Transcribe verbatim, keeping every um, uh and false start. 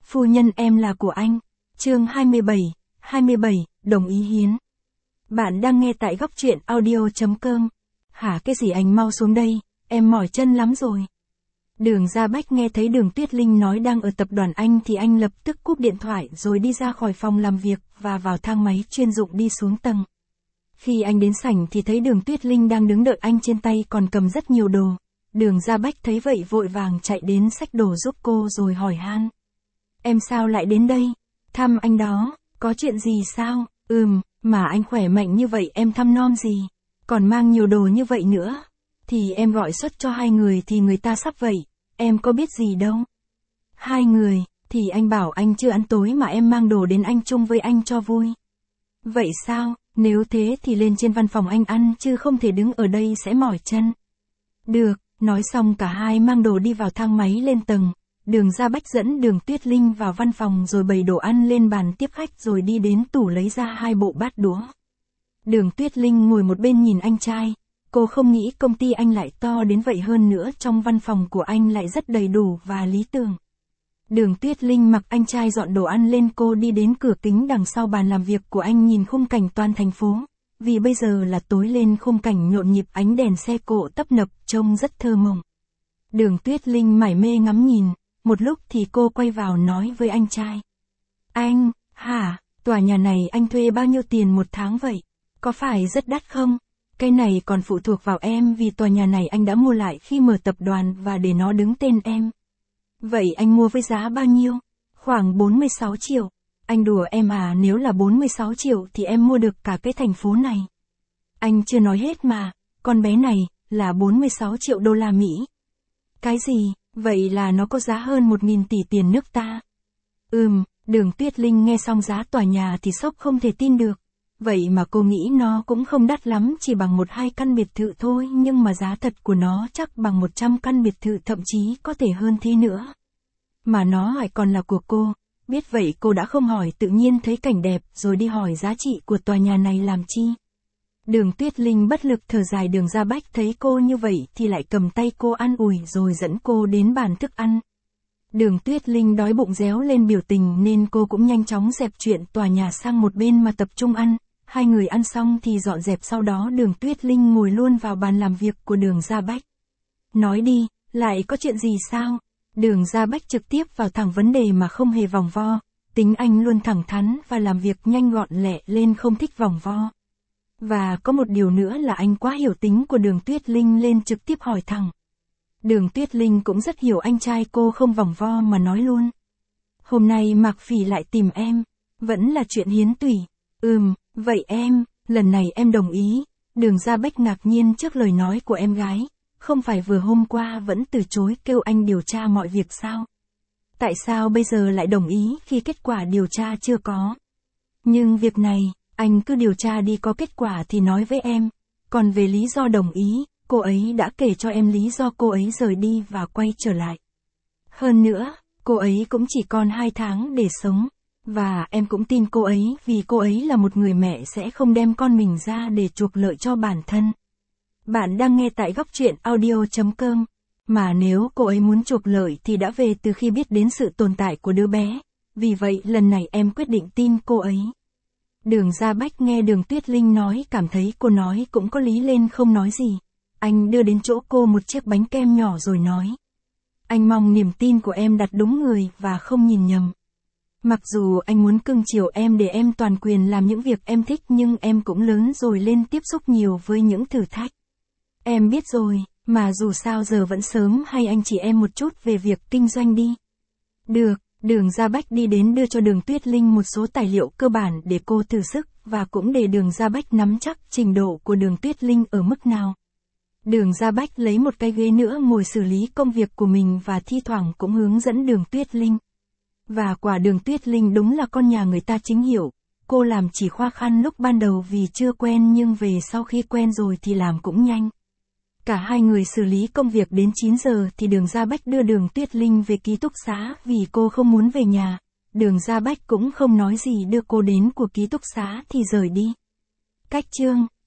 Phu nhân em là của anh. Chương hai mươi bảy, hai mươi bảy, đồng ý hiến. Bạn đang nghe tại góc truyện audio.com. Hả cái gì anh mau xuống đây, em mỏi chân lắm rồi. Đường Gia Bách nghe thấy Đường Tuyết Linh nói đang ở tập đoàn Anh thì anh lập tức cúp điện thoại rồi đi ra khỏi phòng làm việc và vào thang máy chuyên dụng đi xuống tầng. Khi anh đến sảnh thì thấy Đường Tuyết Linh đang đứng đợi anh, trên tay còn cầm rất nhiều đồ. Đường Gia Bách thấy vậy vội vàng chạy đến xách đồ giúp cô rồi hỏi han. Em sao lại đến đây? Thăm anh đó, có chuyện gì sao? Ừm, mà anh khỏe mạnh như vậy em thăm nom gì? Còn mang nhiều đồ như vậy nữa. Thì em gọi suất cho hai người thì người ta sắp vậy, em có biết gì đâu. Hai người, thì anh bảo anh chưa ăn tối mà em mang đồ đến anh chung với anh cho vui. Vậy sao, nếu thế thì lên trên văn phòng anh ăn chứ không thể đứng ở đây sẽ mỏi chân. Được, nói xong cả hai mang đồ đi vào thang máy lên tầng. Đường Gia Bách dẫn Đường Tuyết Linh vào văn phòng rồi bày đồ ăn lên bàn tiếp khách rồi đi đến tủ lấy ra hai bộ bát đũa. Đường Tuyết Linh ngồi một bên nhìn anh trai. Cô không nghĩ công ty anh lại to đến vậy, hơn nữa trong văn phòng của anh lại rất đầy đủ và lý tưởng. Đường Tuyết Linh mặc anh trai dọn đồ ăn lên, cô đi đến cửa kính đằng sau bàn làm việc của anh nhìn khung cảnh toàn thành phố. Vì bây giờ là tối lên, khung cảnh nhộn nhịp, ánh đèn xe cộ tấp nập trông rất thơ mộng. Đường Tuyết Linh mải mê ngắm nhìn, một lúc thì cô quay vào nói với anh trai. Anh, hả, tòa nhà này anh thuê bao nhiêu tiền một tháng vậy? Có phải rất đắt không? Cái này còn phụ thuộc vào em vì tòa nhà này anh đã mua lại khi mở tập đoàn và để nó đứng tên em. Vậy anh mua với giá bao nhiêu? Khoảng bốn mươi sáu triệu. Anh đùa em à, nếu là bốn mươi sáu triệu thì em mua được cả cái thành phố này. Anh chưa nói hết mà, con bé này, là bốn mươi sáu triệu đô la Mỹ. Cái gì, vậy là nó có giá hơn một nghìn tỷ tiền nước ta. Ừm, Đường Tuyết Linh nghe xong giá tòa nhà thì sốc không thể tin được. Vậy mà cô nghĩ nó cũng không đắt lắm, chỉ bằng một hai căn biệt thự thôi, nhưng mà giá thật của nó chắc bằng một trăm căn biệt thự, thậm chí có thể hơn thế nữa. Mà nó lại còn là của cô. Biết vậy cô đã không hỏi, tự nhiên thấy cảnh đẹp rồi đi hỏi giá trị của tòa nhà này làm chi. Đường Tuyết Linh bất lực thở dài. Đường Gia Bách thấy cô như vậy thì lại cầm tay cô an ủi rồi dẫn cô đến bàn thức ăn. Đường Tuyết Linh đói bụng réo lên biểu tình nên cô cũng nhanh chóng dẹp chuyện tòa nhà sang một bên mà tập trung ăn. Hai người ăn xong thì dọn dẹp, sau đó Đường Tuyết Linh ngồi luôn vào bàn làm việc của Đường Gia Bách. Nói đi, lại có chuyện gì sao? Đường Gia Bách trực tiếp vào thẳng vấn đề mà không hề vòng vo. Tính anh luôn thẳng thắn và làm việc nhanh gọn lẹ lên, không thích vòng vo. Và có một điều nữa là anh quá hiểu tính của Đường Tuyết Linh lên trực tiếp hỏi thẳng. Đường Tuyết Linh cũng rất hiểu anh trai cô, không vòng vo mà nói luôn. Hôm nay Mạc Phỉ lại tìm em, vẫn là chuyện hiến tủy. Ừm, vậy em, lần này em đồng ý. Đường Gia Bách ngạc nhiên trước lời nói của em gái. Không phải vừa hôm qua vẫn từ chối kêu anh điều tra mọi việc sao? Tại sao bây giờ lại đồng ý khi kết quả điều tra chưa có? Nhưng việc này, anh cứ điều tra đi, có kết quả thì nói với em. Còn về lý do đồng ý, cô ấy đã kể cho em lý do cô ấy rời đi và quay trở lại. Hơn nữa, cô ấy cũng chỉ còn hai tháng để sống. Và em cũng tin cô ấy vì cô ấy là một người mẹ sẽ không đem con mình ra để chuộc lợi cho bản thân. Bạn đang nghe tại góc truyện audio.com. Mà nếu cô ấy muốn chuộc lợi thì đã về từ khi biết đến sự tồn tại của đứa bé. Vì vậy lần này em quyết định tin cô ấy. Đường Gia Bách nghe Đường Tuyết Linh nói cảm thấy cô nói cũng có lý lên không nói gì. Anh đưa đến chỗ cô một chiếc bánh kem nhỏ rồi nói. Anh mong niềm tin của em đặt đúng người và không nhìn nhầm. Mặc dù anh muốn cưng chiều em để em toàn quyền làm những việc em thích, nhưng em cũng lớn rồi, lên tiếp xúc nhiều với những thử thách. Em biết rồi, mà dù sao giờ vẫn sớm, hay anh chỉ em một chút về việc kinh doanh đi. Được, Đường Gia Bách đi đến đưa cho Đường Tuyết Linh một số tài liệu cơ bản để cô thử sức, và cũng để Đường Gia Bách nắm chắc trình độ của Đường Tuyết Linh ở mức nào. Đường Gia Bách lấy một cái ghế nữa ngồi xử lý công việc của mình và thi thoảng cũng hướng dẫn Đường Tuyết Linh. Và quả Đường Tuyết Linh đúng là con nhà người ta chính hiệu. Cô làm chỉ khó khăn lúc ban đầu vì chưa quen, nhưng về sau khi quen rồi thì làm cũng nhanh. Cả hai người xử lý công việc đến chín giờ thì Đường Gia Bách đưa Đường Tuyết Linh về ký túc xá vì cô không muốn về nhà. Đường Gia Bách cũng không nói gì, đưa cô đến của ký túc xá thì rời đi. Cách chương